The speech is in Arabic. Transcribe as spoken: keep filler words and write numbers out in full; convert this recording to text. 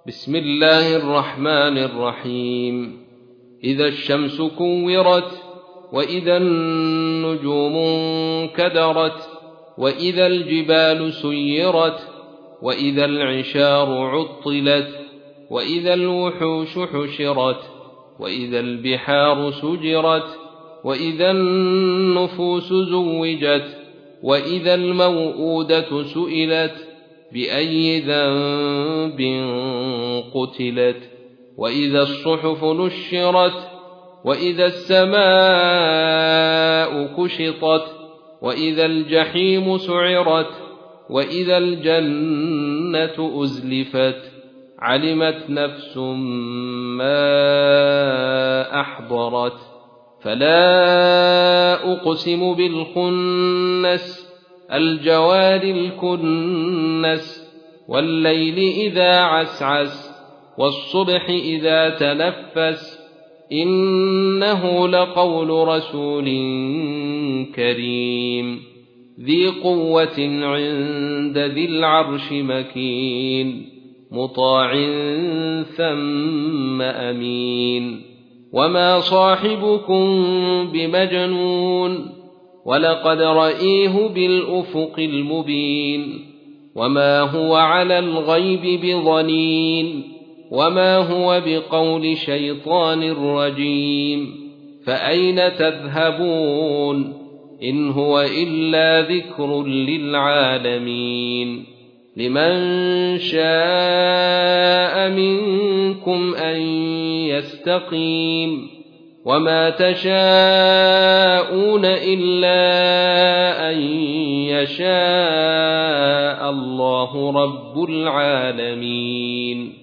بسم الله الرحمن الرحيم. إذا الشمس كورت، وإذا النجوم انكدرت، وإذا الجبال سيرت، وإذا العشار عطلت، وإذا الوحوش حشرت، وإذا البحار سجرت، وإذا النفوس زوجت، وإذا الموءودة سئلت بأي ذنب قتلت، وإذا الصحف نشرت، وإذا السماء كشطت، وإذا الجحيم سعرت، وإذا الجنة أزلفت. علمت نفس ما أحضرت. فلا أقسم بالخنس الجوار الكنس، والليل إذا عسعس، والصبح إذا تنفس، إنه لقول رسول كريم ذي قوة عند ذي العرش مكين، مطاع ثم أمين. وما صاحبكم بمجنون، ولقد رأيه بالأفق المبين. وما هو على الغيب بضنين، وما هو بقول شيطان رجيم. فأين تذهبون؟ إن هو إلا ذكر للعالمين. لمن شاء منكم أن يستقيم، وما تشاءون إلا أن يشاء الله رب العالمين.